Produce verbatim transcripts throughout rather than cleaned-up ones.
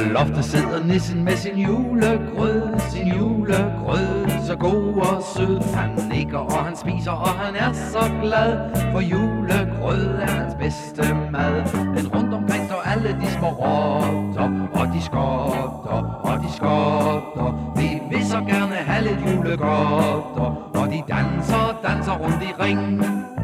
loftet sidder nissen med sin julegrød, sin julegrød, så god og sød. Han nikker og han spiser og han er så glad, for julegrød er hans bedste mad. Men rundt omkring står alle de små rotter, og de skotter, og de skotter. Vi vil så gerne have lidt julegodter, og de danser, danser rundt i ring.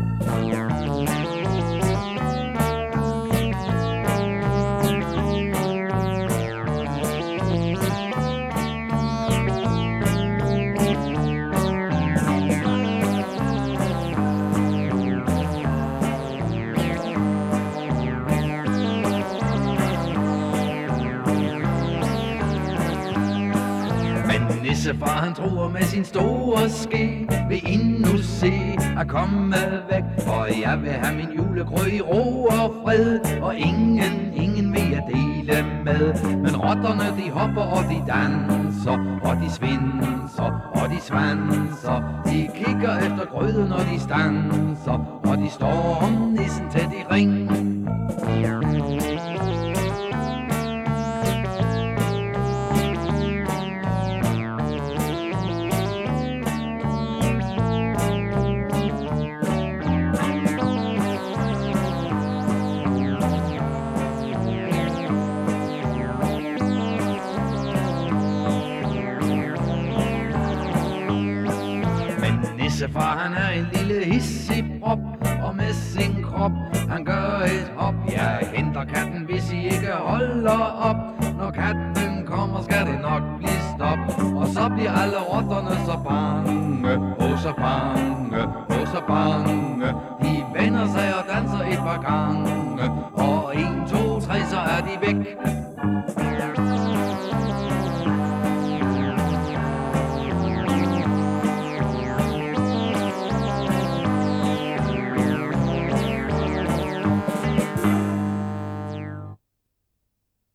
Nissefar han tror med sin store ske, vil endnu se at komme væk. For jeg vil have min julegrød i ro og fred, og ingen, ingen vil jeg dele med. Men rotterne de hopper og de danser, og de svinser og de svanser. De kigger efter grøden når de stanser, og de står om nissen tæt i ring. Nissefar han er en lille hissig prop, og med sin krop han gør et hop. Jeg henter katten, hvis I ikke holder op. Når katten kommer, skal det nok blive stop. Og så bliver alle rotterne så bange, åh så bange, åh så bange. De vender sig og danser et par gange, og en, to, tre, så er de væk.